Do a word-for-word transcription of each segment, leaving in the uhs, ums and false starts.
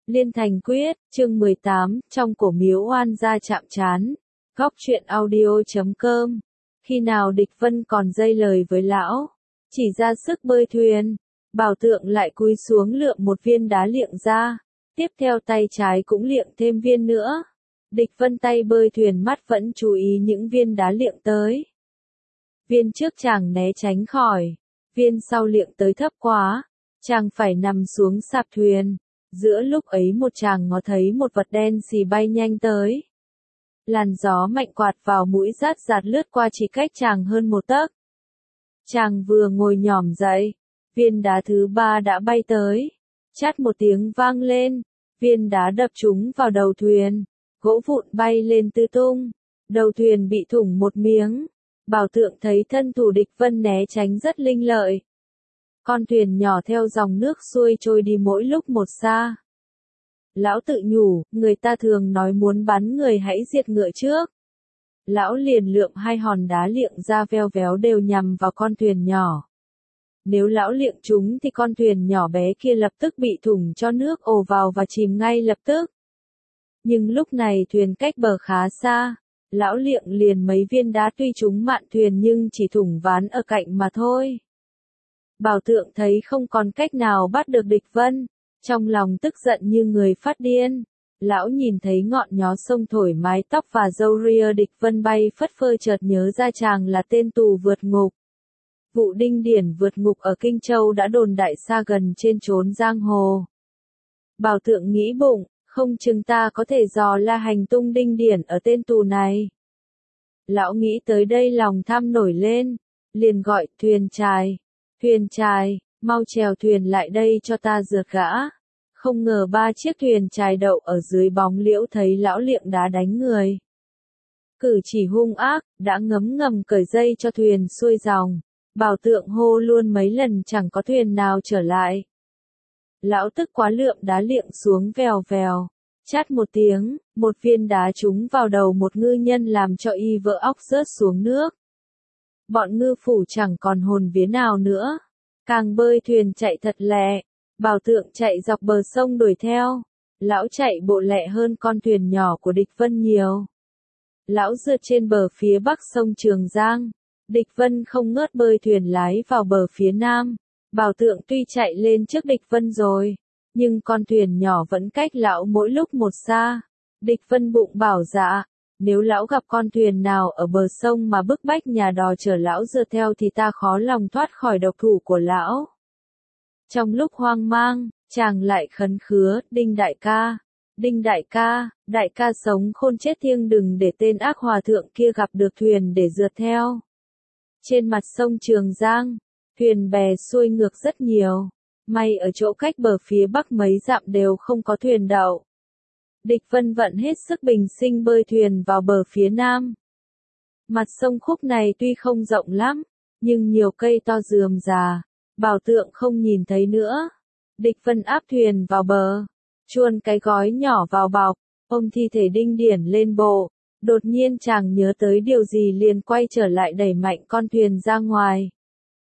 Liên Thành Quyết, chương mười tám, trong cổ miếu oan gia chạm trán. Góc truyện audio chấm com. Khi nào địch vân còn dây lời với lão, chỉ ra sức bơi thuyền, Bảo Tượng lại cúi xuống lượm một viên đá liệng ra, tiếp theo tay trái cũng liệng thêm viên nữa. Địch vân tay bơi thuyền mắt vẫn chú ý những viên đá liệng tới. Viên trước chàng né tránh khỏi, viên sau liệng tới thấp quá, chàng phải nằm xuống sạp thuyền. Giữa lúc ấy một chàng ngó thấy một vật đen xì bay nhanh tới. Làn gió mạnh quạt vào mũi rát rạt lướt qua chỉ cách chàng hơn một tấc. Chàng vừa ngồi nhỏm dậy, viên đá thứ ba đã bay tới. Chát một tiếng vang lên, viên đá đập trúng vào đầu thuyền, gỗ vụn bay lên tứ tung, đầu thuyền bị thủng một miếng. Bảo Tượng thấy thân thủ địch vân né tránh rất linh lợi. Con thuyền nhỏ theo dòng nước xuôi trôi đi mỗi lúc một xa. Lão tự nhủ, người ta thường nói muốn bắn người hãy diệt ngựa trước. Lão liền lượm hai hòn đá liệng ra veo véo đều nhằm vào con thuyền nhỏ. Nếu lão liệng chúng thì con thuyền nhỏ bé kia lập tức bị thủng cho nước ồ vào và chìm ngay lập tức. Nhưng lúc này thuyền cách bờ khá xa, lão liệng liền mấy viên đá tuy trúng mạn thuyền nhưng chỉ thủng ván ở cạnh mà thôi. Bảo Tượng thấy không còn cách nào bắt được địch vân, trong lòng tức giận như người phát điên. Lão nhìn thấy ngọn gió sông thổi mái tóc và râu ria địch vân bay phất phơ chợt nhớ ra chàng là tên tù vượt ngục. Vụ đinh điển vượt ngục ở Kinh Châu đã đồn đại xa gần trên chốn giang hồ. Bảo Tượng nghĩ bụng, không chừng ta có thể dò la hành tung đinh điển ở tên tù này. Lão nghĩ tới đây lòng tham nổi lên, liền gọi thuyền chài. Thuyền chài, mau chèo thuyền lại đây cho ta rượt gã. Không ngờ ba chiếc thuyền chài đậu ở dưới bóng liễu thấy lão liệng đá đánh người. Cử chỉ hung ác, đã ngấm ngầm cởi dây cho thuyền xuôi dòng. Bảo Tượng hô luôn mấy lần chẳng có thuyền nào trở lại. Lão tức quá lượm đá liệng xuống vèo vèo. Chát một tiếng, một viên đá trúng vào đầu một ngư nhân làm cho y vỡ óc rớt xuống nước. Bọn ngư phủ chẳng còn hồn vía nào nữa. Càng bơi thuyền chạy thật lẹ. Bảo Tượng chạy dọc bờ sông đuổi theo. Lão chạy bộ lẹ hơn con thuyền nhỏ của địch vân nhiều. Lão rượt trên bờ phía bắc sông Trường Giang. Địch vân không ngớt bơi thuyền lái vào bờ phía nam. Bảo Tượng tuy chạy lên trước địch vân rồi, nhưng con thuyền nhỏ vẫn cách lão mỗi lúc một xa. Địch vân bụng bảo dạ. Nếu lão gặp con thuyền nào ở bờ sông mà bức bách nhà đò chở lão rượt theo thì ta khó lòng thoát khỏi độc thủ của lão. Trong lúc hoang mang, chàng lại khấn khứa, Đinh đại ca, Đinh đại ca, đại ca sống khôn chết thiêng đừng để tên ác hòa thượng kia gặp được thuyền để rượt theo. Trên mặt sông Trường Giang, thuyền bè xuôi ngược rất nhiều, may ở chỗ cách bờ phía bắc mấy dặm đều không có thuyền đậu. Địch vân vận hết sức bình sinh bơi thuyền vào bờ phía nam. Mặt sông khúc này tuy không rộng lắm, nhưng nhiều cây to rườm rà, Bảo Tượng không nhìn thấy nữa. Địch vân áp thuyền vào bờ, chuồn cái gói nhỏ vào bọc, ôm thi thể đinh điển lên bộ. Đột nhiên chàng nhớ tới điều gì liền quay trở lại đẩy mạnh con thuyền ra ngoài.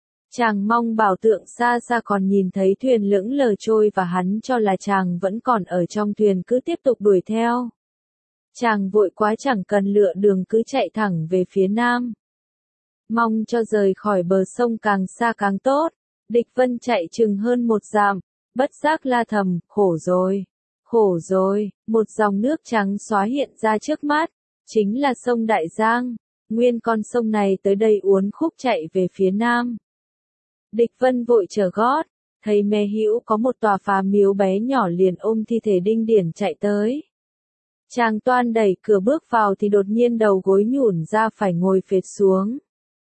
Chàng mong Bảo Tượng xa xa còn nhìn thấy thuyền lững lờ trôi và hắn cho là chàng vẫn còn ở trong thuyền cứ tiếp tục đuổi theo. Chàng vội quá chẳng cần lựa đường cứ chạy thẳng về phía nam. Mong cho rời khỏi bờ sông càng xa càng tốt. Địch vân chạy chừng hơn một dặm, bất giác la thầm, khổ rồi, khổ rồi, một dòng nước trắng xóa hiện ra trước mắt, chính là sông Đại Giang. Nguyên con sông này tới đây uốn khúc chạy về phía nam. Địch vân vội trở gót, thấy mé hữu có một tòa phá miếu bé nhỏ liền ôm thi thể đinh điển chạy tới. Chàng toan đẩy cửa bước vào thì đột nhiên đầu gối nhũn ra phải ngồi phệt xuống.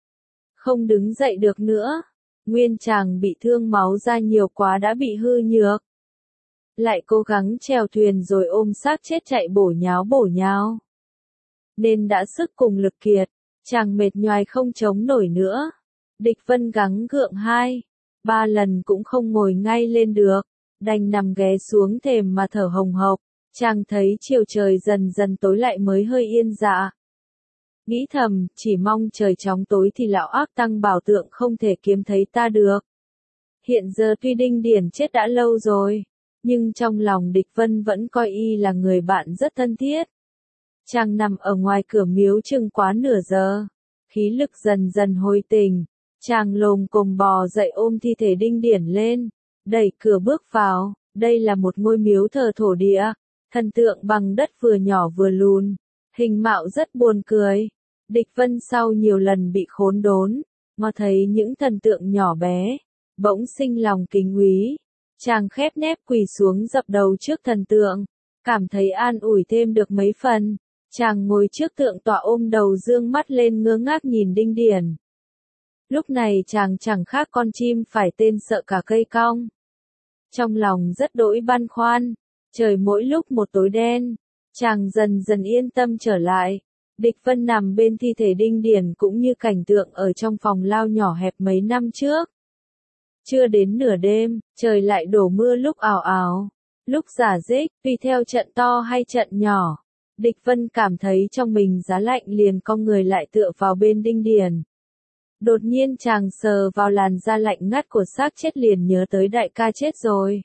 Không đứng dậy được nữa. Nguyên chàng bị thương máu ra nhiều quá đã bị hư nhược. Lại cố gắng chèo thuyền rồi ôm xác chết chạy bổ nháo bổ nháo. Nên đã sức cùng lực kiệt, chàng mệt nhoài không chống nổi nữa. Địch vân gắng gượng hai, ba lần cũng không ngồi ngay lên được, đành nằm ghé xuống thềm mà thở hồng hộc. Chàng thấy chiều trời dần dần tối lại mới hơi yên dạ. Nghĩ thầm, chỉ mong trời chóng tối thì lão ác tăng Bảo Tượng không thể kiếm thấy ta được. Hiện giờ tuy đinh điển chết đã lâu rồi, Nhưng trong lòng Địch Vân vẫn coi y là người bạn rất thân thiết. Chàng nằm ở ngoài cửa miếu chừng quá nửa giờ. Khí lực dần dần hồi tỉnh. Chàng lồm cồm bò dậy ôm thi thể Đinh Điển lên. Đẩy cửa bước vào. Đây là một ngôi miếu thờ thổ địa. Thần tượng bằng đất vừa nhỏ vừa lùn. Hình mạo rất buồn cười. Địch Vân sau nhiều lần bị khốn đốn. Ngó thấy những thần tượng nhỏ bé. Bỗng sinh lòng kính úy. Chàng khép nép quỳ xuống dập đầu trước thần tượng. Cảm thấy an ủi thêm được mấy phần. Chàng ngồi trước tượng tọa ôm đầu dương mắt lên ngơ ngác nhìn Đinh Điển. Lúc này chàng chẳng khác con chim phải tên sợ cả cây cong. Trong lòng rất đỗi băn khoăn. Trời mỗi lúc một tối đen. Chàng dần dần yên tâm trở lại. Địch Vân nằm bên thi thể Đinh Điển cũng như cảnh tượng ở trong phòng lao nhỏ hẹp mấy năm trước. Chưa đến nửa đêm, trời lại đổ mưa lúc ào ào, lúc rả rích, tùy theo trận to hay trận nhỏ. Địch Vân cảm thấy trong mình giá lạnh liền cong người lại tựa vào bên Đinh Điển. Đột nhiên chàng sờ vào làn da lạnh ngắt của xác chết liền nhớ tới đại ca chết rồi.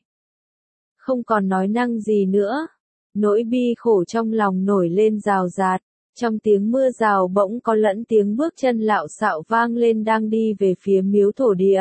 Không còn nói năng gì nữa. Nỗi bi khổ trong lòng nổi lên rào rạt. Trong tiếng mưa rào bỗng có lẫn tiếng bước chân lạo xạo vang lên đang đi về phía miếu thổ địa.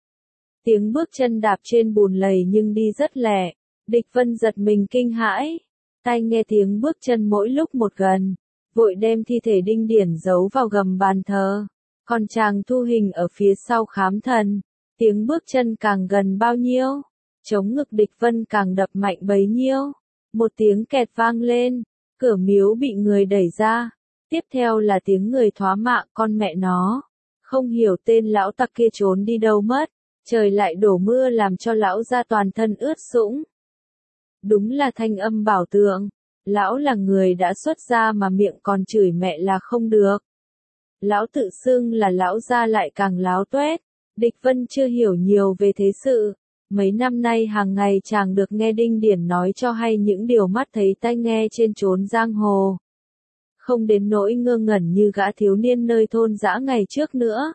Tiếng bước chân đạp trên bùn lầy nhưng đi rất lẹ. Địch Vân giật mình kinh hãi. Tai nghe tiếng bước chân mỗi lúc một gần. Vội đem thi thể Đinh Điển giấu vào gầm bàn thờ. Còn chàng thu hình ở phía sau khám thần. Tiếng bước chân càng gần bao nhiêu. Chống ngực Địch Vân càng đập mạnh bấy nhiêu. Một tiếng kẹt vang lên. Cửa miếu bị người đẩy ra. Tiếp theo là tiếng người thoá mạ con mẹ nó. Không hiểu tên lão tặc kia trốn đi đâu mất. Trời lại đổ mưa làm cho lão ra toàn thân ướt sũng. Đúng là thanh âm Bảo Tượng. Lão là người đã xuất gia mà miệng còn chửi mẹ là không được. Lão tự xưng là lão gia lại càng láo tuét. Địch Vân chưa hiểu nhiều về thế sự. Mấy năm nay hàng ngày chàng được nghe Đinh Điển nói cho hay những điều mắt thấy tai nghe trên chốn giang hồ. Không đến nỗi ngơ ngẩn như gã thiếu niên nơi thôn dã ngày trước nữa.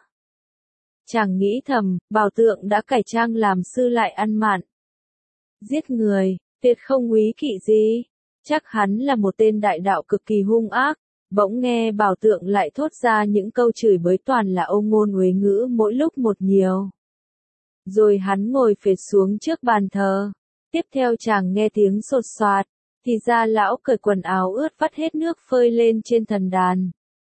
Chàng nghĩ thầm, Bảo Tượng đã cải trang làm sư lại ăn mạn. Giết người, tuyệt không úy kỵ gì. Chắc hắn là một tên đại đạo cực kỳ hung ác. Bỗng nghe Bảo Tượng lại thốt ra những câu chửi bới toàn là âu ngôn uế ngữ mỗi lúc một nhiều. Rồi hắn ngồi phệt xuống trước bàn thờ. Tiếp theo chàng nghe tiếng sột soạt. Thì ra lão cởi quần áo ướt vắt hết nước phơi lên trên thần đàn.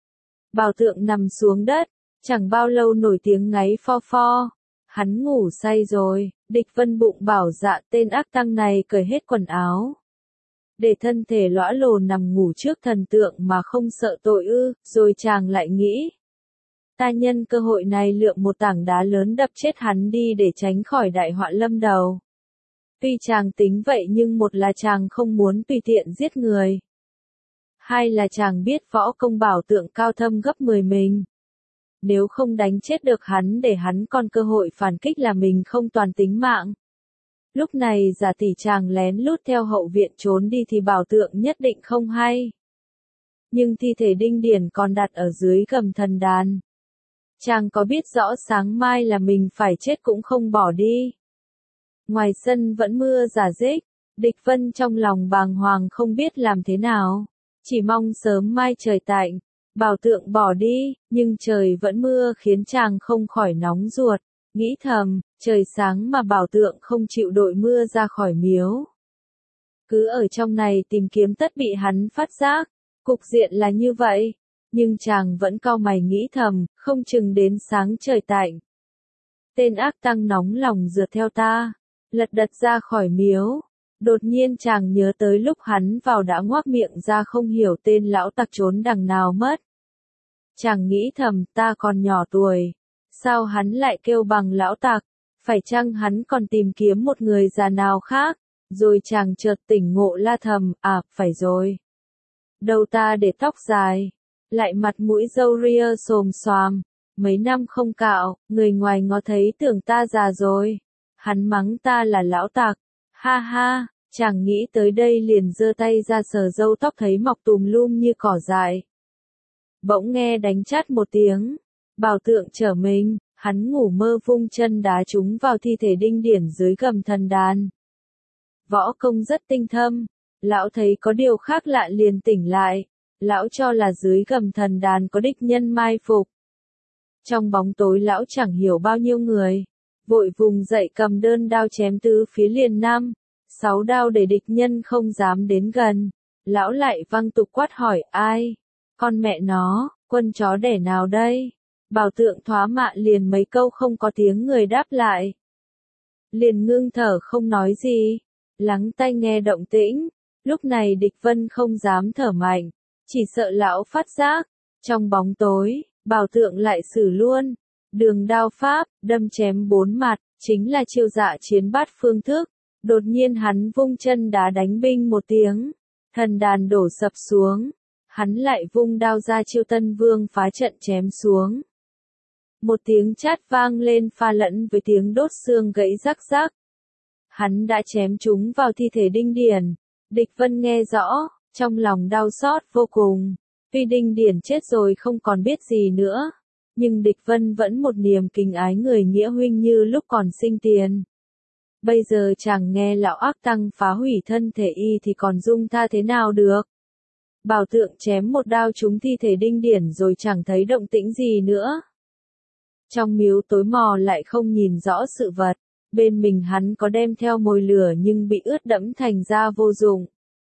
Bảo Tượng nằm xuống đất. Chẳng bao lâu nổi tiếng ngáy pho pho. Hắn ngủ say rồi. Địch Vân bụng bảo dạ tên ác tăng này cởi hết quần áo. Để thân thể lõa lồ nằm ngủ trước thần tượng mà không sợ tội ư. Rồi chàng lại nghĩ. Ta nhân cơ hội này lượm một tảng đá lớn đập chết hắn đi để tránh khỏi đại họa lâm đầu. Tuy chàng tính vậy nhưng một là chàng không muốn tùy tiện giết người. Hai là chàng biết võ công Bảo Tượng cao thâm gấp mười mình. Nếu không đánh chết được hắn để hắn còn cơ hội phản kích là mình không toàn tính mạng. Lúc này giả tỷ chàng lén lút theo hậu viện trốn đi thì Bảo Tượng nhất định không hay. Nhưng thi thể Đinh Điển còn đặt ở dưới gầm thần đàn. Chàng có biết rõ sáng mai là mình phải chết cũng không bỏ đi. Ngoài sân vẫn mưa rả rích. Địch Vân trong lòng bàng hoàng không biết làm thế nào. Chỉ mong sớm mai trời tạnh. Bảo Tượng bỏ đi, nhưng trời vẫn mưa khiến chàng không khỏi nóng ruột. Nghĩ thầm, trời sáng mà Bảo Tượng không chịu đội mưa ra khỏi miếu. Cứ ở trong này tìm kiếm tất bị hắn phát giác. Cục diện là như vậy. Nhưng chàng vẫn cau mày nghĩ thầm, không chừng đến sáng trời tạnh. Tên ác tăng nóng lòng rượt theo ta. Lật đật ra khỏi miếu. Đột nhiên chàng nhớ tới lúc hắn vào đã ngoác miệng ra không hiểu tên lão tặc trốn đằng nào mất. Chàng nghĩ thầm ta còn nhỏ tuổi. Sao hắn lại kêu bằng lão tặc? Phải chăng hắn còn tìm kiếm một người già nào khác? Rồi chàng chợt tỉnh ngộ la thầm, à, phải rồi. Đầu ta để tóc dài. Lại mặt mũi râu ria xồm xoàm. Mấy năm không cạo, người ngoài ngó thấy tưởng ta già rồi. Hắn mắng ta là lão tặc. Ha ha, chàng nghĩ tới đây liền giơ tay ra sờ râu tóc thấy mọc tùm lum như cỏ dại. Bỗng nghe đánh chát một tiếng. Bảo Tượng trở mình, hắn ngủ mơ vung chân đá trúng vào thi thể Đinh Điển dưới gầm thần đàn. võ công rất tinh thâm. Lão thấy có điều khác lạ liền tỉnh lại. Lão cho là dưới gầm thần đàn có địch nhân mai phục. Trong bóng tối lão chẳng hiểu bao nhiêu người. Vội vùng dậy cầm đơn đao chém tứ phía liền năm, sáu đao để địch nhân không dám đến gần. Lão lại văng tục quát hỏi ai? Con mẹ nó, quân chó đẻ nào đây? Bảo Tượng thoá mạ liền mấy câu không có tiếng người đáp lại. Liền ngưng thở không nói gì, lắng tai nghe động tĩnh. Lúc này địch vân không dám thở mạnh, chỉ sợ lão phát giác. Trong bóng tối, Bảo Tượng lại xử luôn. Đường đao pháp, đâm chém bốn mặt, chính là chiêu dạ chiến bát phương thức. Đột nhiên hắn vung chân đá đánh binh một tiếng. Thần đàn đổ sập xuống. Hắn lại vung đao ra chiêu Tân Vương phá trận chém xuống. Một tiếng chát vang lên pha lẫn với tiếng đốt xương gãy rắc rắc. Hắn đã chém chúng vào thi thể Đinh Điển. Địch Vân nghe rõ, trong lòng đau xót vô cùng. Tuy Đinh Điển chết rồi không còn biết gì nữa. Nhưng địch Vân vẫn một niềm kính ái người nghĩa huynh như lúc còn sinh tiền. Bây giờ chàng nghe lão ác tăng phá hủy thân thể y thì còn dung tha thế nào được. Bảo Tượng chém một đao trúng thi thể Đinh Điển rồi chẳng thấy động tĩnh gì nữa. Trong miếu tối mò lại không nhìn rõ sự vật, bên mình hắn có đem theo mồi lửa nhưng bị ướt đẫm thành ra vô dụng.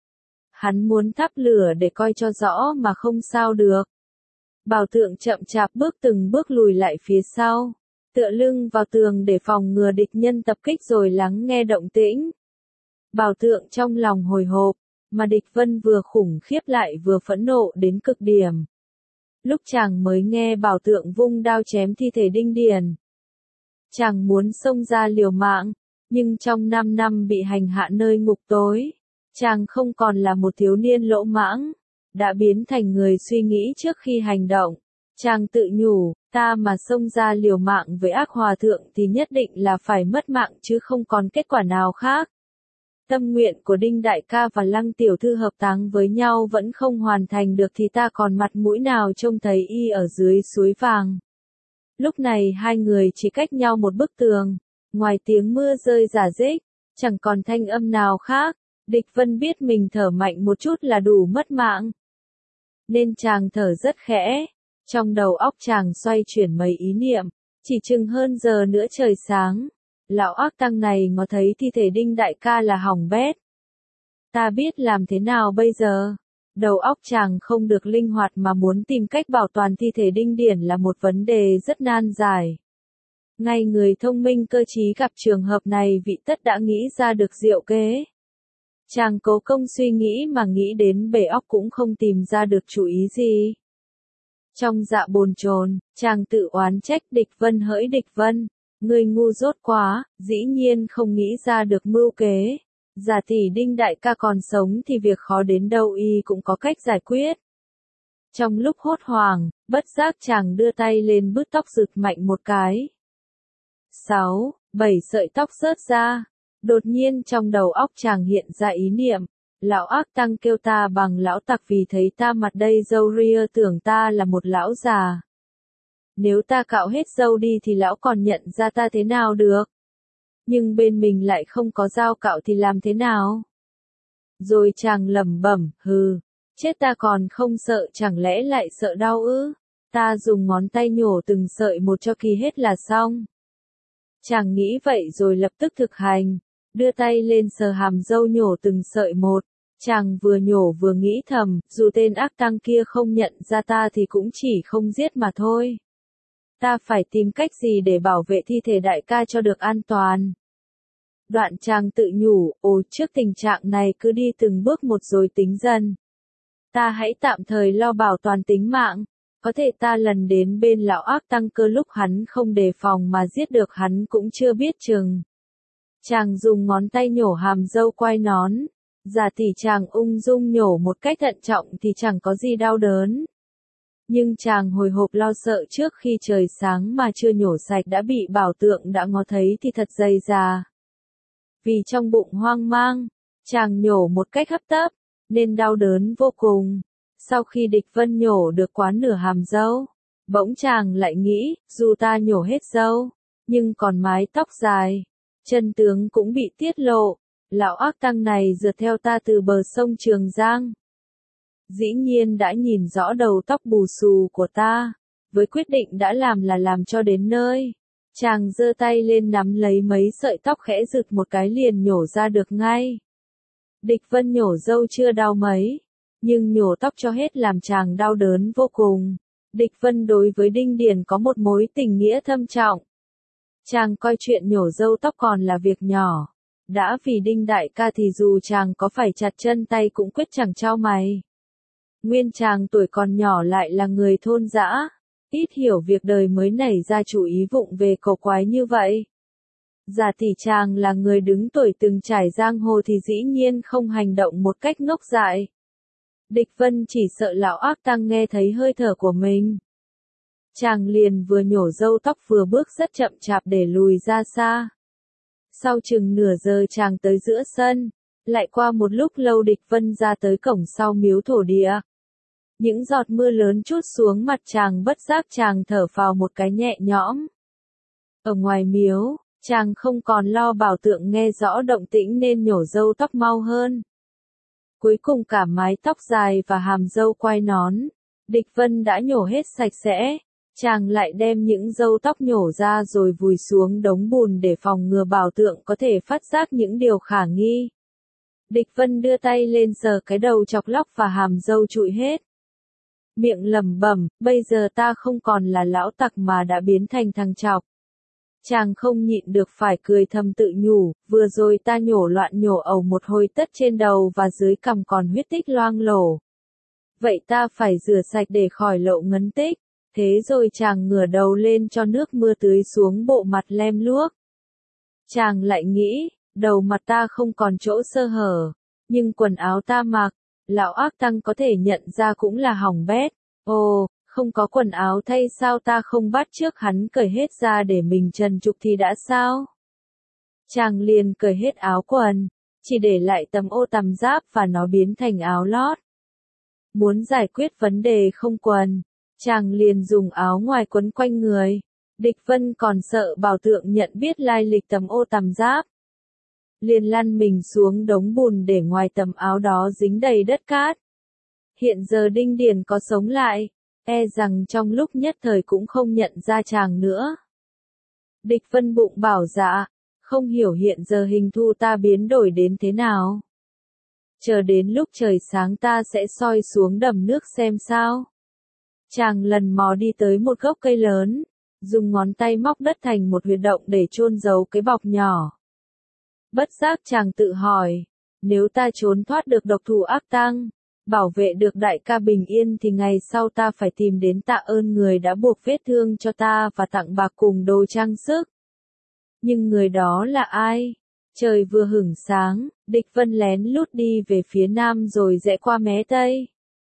Hắn muốn thắp lửa để coi cho rõ mà không sao được. Bảo Tượng chậm chạp bước từng bước lùi lại phía sau, tựa lưng vào tường để phòng ngừa địch nhân tập kích rồi lắng nghe động tĩnh. Bảo Tượng trong lòng hồi hộp, mà địch Vân vừa khủng khiếp lại vừa phẫn nộ đến cực điểm. Lúc chàng mới nghe Bảo Tượng vung đao chém thi thể Đinh Điển, chàng muốn xông ra liều mạng, nhưng trong năm năm bị hành hạ nơi ngục tối, chàng không còn là một thiếu niên lỗ mãng, đã biến thành người suy nghĩ trước khi hành động. Chàng tự nhủ, ta mà xông ra liều mạng với ác hòa thượng thì nhất định là phải mất mạng chứ không còn kết quả nào khác. Tâm nguyện của Đinh Đại ca và Lăng tiểu thư hợp táng với nhau vẫn không hoàn thành được thì ta còn mặt mũi nào trông thấy y ở dưới suối vàng. Lúc này hai người chỉ cách nhau một bức tường, ngoài tiếng mưa rơi rả rích, chẳng còn thanh âm nào khác. Địch Vân biết mình thở mạnh một chút là đủ mất mạng, nên chàng thở rất khẽ. Trong đầu óc chàng xoay chuyển mấy ý niệm, chỉ chừng hơn giờ nữa trời sáng. Lão ác tăng này ngó thấy thi thể Đinh Đại ca là hỏng bét. Ta biết làm thế nào bây giờ? Đầu óc chàng không được linh hoạt mà muốn tìm cách bảo toàn thi thể Đinh Điển là một vấn đề rất nan giải. Ngay người thông minh cơ trí gặp trường hợp này vị tất đã nghĩ ra được diệu kế. Chàng cố công suy nghĩ mà nghĩ đến bể óc cũng không tìm ra được chủ ý gì. Trong dạ bồn chồn, chàng tự oán trách địch Vân hỡi địch Vân, ngươi ngu dốt quá, dĩ nhiên không nghĩ ra được mưu kế. Giả tỷ Đinh Đại ca còn sống thì việc khó đến đâu y cũng có cách giải quyết. Trong lúc hốt hoảng, bất giác chàng đưa tay lên bứt tóc giật mạnh một cái. Sáu, bảy sợi tóc rớt ra. Đột nhiên trong đầu óc chàng hiện ra ý niệm, lão ác tăng kêu ta bằng lão tặc vì thấy ta mặt đây râu ria tưởng ta là một lão già. Nếu ta cạo hết râu đi thì lão còn nhận ra ta thế nào được? Nhưng bên mình lại không có dao cạo thì làm thế nào? Rồi chàng lẩm bẩm, hừ, chết ta còn không sợ chẳng lẽ lại sợ đau ư? Ta dùng ngón tay nhổ từng sợi một cho kỳ hết là xong. Chàng nghĩ vậy rồi lập tức thực hành, đưa tay lên sờ hàm râu nhổ từng sợi một. Chàng vừa nhổ vừa nghĩ thầm, dù tên ác tăng kia không nhận ra ta thì cũng chỉ không giết mà thôi. Ta phải tìm cách gì để bảo vệ thi thể đại ca cho được an toàn. Đoạn chàng tự nhủ, ồ trước tình trạng này cứ đi từng bước một rồi tính dần. Ta hãy tạm thời lo bảo toàn tính mạng, có thể ta lần đến bên lão ác tăng cơ lúc hắn không đề phòng mà giết được hắn cũng chưa biết chừng. Chàng dùng ngón tay nhổ hàm râu quai nón, giả tỷ chàng ung dung nhổ một cách thận trọng thì chẳng có gì đau đớn. Nhưng chàng hồi hộp lo sợ trước khi trời sáng mà chưa nhổ sạch đã bị Bảo Tượng đã ngó thấy thì thật dày già. Vì trong bụng hoang mang, chàng nhổ một cách hấp tấp, nên đau đớn vô cùng. Sau khi địch Vân nhổ được quá nửa hàm râu, bỗng chàng lại nghĩ, dù ta nhổ hết râu, nhưng còn mái tóc dài, chân tướng cũng bị tiết lộ. Lão ác tăng này rượt theo ta từ bờ sông Trường Giang. Dĩ nhiên đã nhìn rõ đầu tóc bù xù của ta, với quyết định đã làm là làm cho đến nơi. Chàng giơ tay lên nắm lấy mấy sợi tóc khẽ giựt một cái liền nhổ ra được ngay. Địch Vân nhổ râu chưa đau mấy, nhưng nhổ tóc cho hết làm chàng đau đớn vô cùng. Địch Vân đối với Đinh Điền có một mối tình nghĩa thâm trọng. Chàng coi chuyện nhổ râu tóc còn là việc nhỏ. Đã vì Đinh đại ca thì dù chàng có phải chặt chân tay cũng quyết chẳng trao mày. Nguyên chàng tuổi còn nhỏ lại là người thôn dã, ít hiểu việc đời mới nảy ra chủ ý vụng về cầu quái như vậy. Giả tỷ chàng là người đứng tuổi từng trải giang hồ thì dĩ nhiên không hành động một cách ngốc dại. Địch Vân chỉ sợ lão ác tăng nghe thấy hơi thở của mình. Chàng liền vừa nhổ râu tóc vừa bước rất chậm chạp để lùi ra xa. Sau chừng nửa giờ chàng tới giữa sân, lại qua một lúc lâu Địch Vân ra tới cổng sau miếu thổ địa. Những giọt mưa lớn trút xuống mặt chàng bất giác chàng thở phào một cái nhẹ nhõm. Ở ngoài miếu, chàng không còn lo bảo tượng nghe rõ động tĩnh nên nhổ râu tóc mau hơn. Cuối cùng cả mái tóc dài và hàm râu quai nón, Địch Vân đã nhổ hết sạch sẽ. Chàng lại đem những râu tóc nhổ ra rồi vùi xuống đống bùn để phòng ngừa bảo tượng có thể phát giác những điều khả nghi. Địch Vân đưa tay lên sờ cái đầu chọc lóc và hàm râu trụi hết. Miệng lẩm bẩm, bây giờ ta không còn là lão tặc mà đã biến thành thằng chọc. Chàng không nhịn được phải cười thầm tự nhủ, vừa rồi ta nhổ loạn nhổ ẩu một hồi tất trên đầu và dưới cằm còn huyết tích loang lổ. Vậy ta phải rửa sạch để khỏi lộ ngấn tích. Thế rồi chàng ngửa đầu lên cho nước mưa tưới xuống bộ mặt lem luốc. Chàng lại nghĩ, đầu mặt ta không còn chỗ sơ hở, nhưng quần áo ta mặc, lão ác tăng có thể nhận ra cũng là hỏng bét. Ồ, không có quần áo thay sao ta không bắt trước hắn cởi hết ra để mình trần trụi thì đã sao? Chàng liền cởi hết áo quần, chỉ để lại tấm ô tằm giáp và nó biến thành áo lót. Muốn giải quyết vấn đề không quần, chàng liền dùng áo ngoài quấn quanh người. Địch Vân còn sợ bảo tượng nhận biết lai lịch tấm ô tằm giáp. Liền lăn mình xuống đống bùn để ngoài tấm áo đó dính đầy đất cát. Hiện giờ Đinh Điền có sống lại, e rằng trong lúc nhất thời cũng không nhận ra chàng nữa. Địch Vân bụng bảo dạ, không hiểu hiện giờ hình thù ta biến đổi đến thế nào. Chờ đến lúc trời sáng ta sẽ soi xuống đầm nước xem sao. Chàng lần mò đi tới một gốc cây lớn, dùng ngón tay móc đất thành một huyệt động để chôn giấu cái bọc nhỏ. Bất giác chàng tự hỏi, nếu ta trốn thoát được độc thủ ác tăng, bảo vệ được đại ca bình yên thì ngày sau ta phải tìm đến tạ ơn người đã buộc vết thương cho ta và tặng bạc cùng đồ trang sức. Nhưng người đó là ai? Trời vừa hửng sáng, Địch Vân lén lút đi về phía nam rồi rẽ qua mé tây.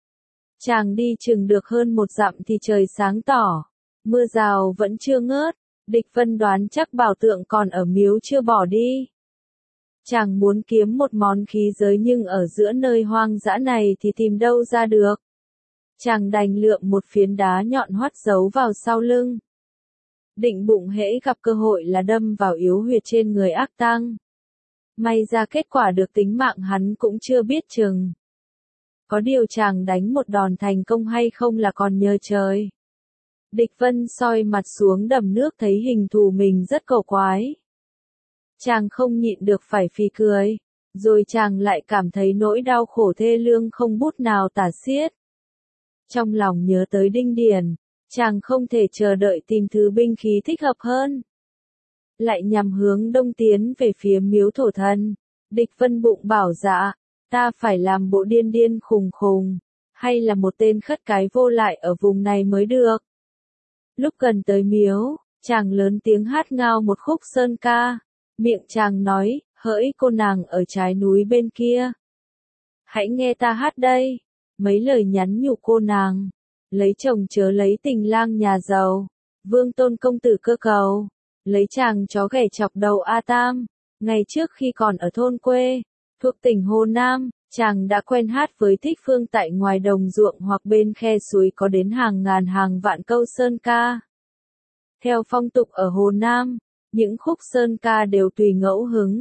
Chàng đi chừng được hơn một dặm thì trời sáng tỏ, mưa rào vẫn chưa ngớt, Địch Vân đoán chắc bảo tượng còn ở miếu chưa bỏ đi. Chàng muốn kiếm một món khí giới nhưng ở giữa nơi hoang dã này thì tìm đâu ra được. Chàng đành lượm một phiến đá nhọn hoắt giấu vào sau lưng. Định bụng hễ gặp cơ hội là đâm vào yếu huyệt trên người ác tăng. May ra kết quả được tính mạng hắn cũng chưa biết chừng. Có điều chàng đánh một đòn thành công hay không là còn nhờ trời. Địch Vân soi mặt xuống đầm nước thấy hình thù mình rất cầu quái. Chàng không nhịn được phải phì cười, rồi chàng lại cảm thấy nỗi đau khổ thê lương không bút nào tả xiết. Trong lòng nhớ tới Đinh Điền, chàng không thể chờ đợi tìm thứ binh khí thích hợp hơn. Lại nhằm hướng đông tiến về phía miếu thổ thần. Địch Vân bụng bảo dạ, ta phải làm bộ điên điên khùng khùng, hay là một tên khất cái vô lại ở vùng này mới được. Lúc gần tới miếu, chàng lớn tiếng hát ngao một khúc sơn ca. Miệng chàng nói, hỡi cô nàng ở trái núi bên kia. Hãy nghe ta hát đây. Mấy lời nhắn nhủ cô nàng. Lấy chồng chớ lấy tình lang nhà giàu. Vương tôn công tử cơ cầu. Lấy chàng chó ghẻ chọc đầu A Tam. Ngày trước khi còn ở thôn quê, thuộc tỉnh Hồ Nam, chàng đã quen hát với Thích Phương tại ngoài đồng ruộng hoặc bên khe suối có đến hàng ngàn hàng vạn câu sơn ca. Theo phong tục ở Hồ Nam, những khúc sơn ca đều tùy ngẫu hứng,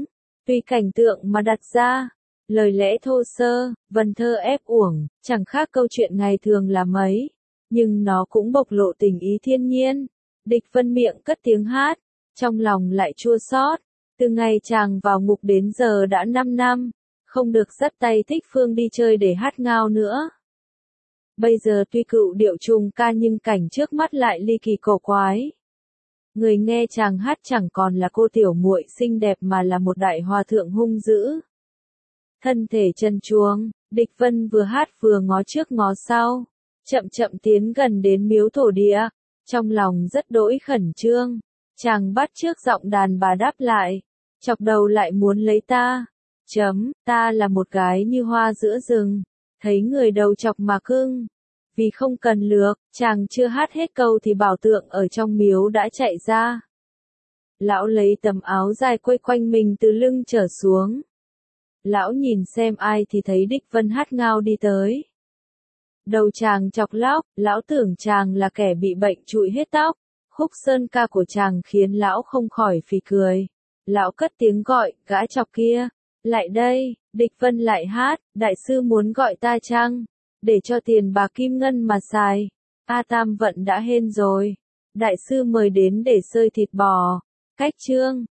Tùy cảnh tượng mà đặt ra, lời lẽ thô sơ, vần thơ ép uổng, chẳng khác câu chuyện ngày thường là mấy, nhưng nó cũng bộc lộ tình ý thiên nhiên. Địch Vân miệng cất tiếng hát, trong lòng lại chua xót. Từ ngày chàng vào ngục đến giờ đã năm năm, không được dắt tay Thích Phương đi chơi để hát ngao nữa. Bây giờ tuy cựu điệu trùng ca nhưng cảnh trước mắt lại ly kỳ cổ quái. Người nghe chàng hát chẳng còn là cô tiểu muội xinh đẹp mà là một đại hòa thượng hung dữ. Thân thể trần truồng, Địch Vân vừa hát vừa ngó trước ngó sau, chậm chậm tiến gần đến miếu thổ địa, trong lòng rất đỗi khẩn trương. Chàng bắt trước giọng đàn bà đáp lại, chọc đầu lại muốn lấy ta. Chấm, ta là một gái như hoa giữa rừng, thấy người đầu chọc mà cưng. Vì không cần lược, chàng chưa hát hết câu thì bảo tượng ở trong miếu đã chạy ra. Lão lấy tấm áo dài quây quanh mình từ lưng trở xuống. Lão nhìn xem ai thì thấy Địch Vân hát ngao đi tới. Đầu chàng chọc lóc, lão tưởng chàng là kẻ bị bệnh trụi hết tóc. Khúc sơn ca của chàng khiến lão không khỏi phì cười. Lão cất tiếng gọi, gã chọc kia, lại đây. Địch Vân lại hát, đại sư muốn gọi ta chăng? Để cho tiền bạc kim ngân mà xài. A Tam Vận đã hên rồi. Đại sư mời đến để sơi thịt bò. Cách chương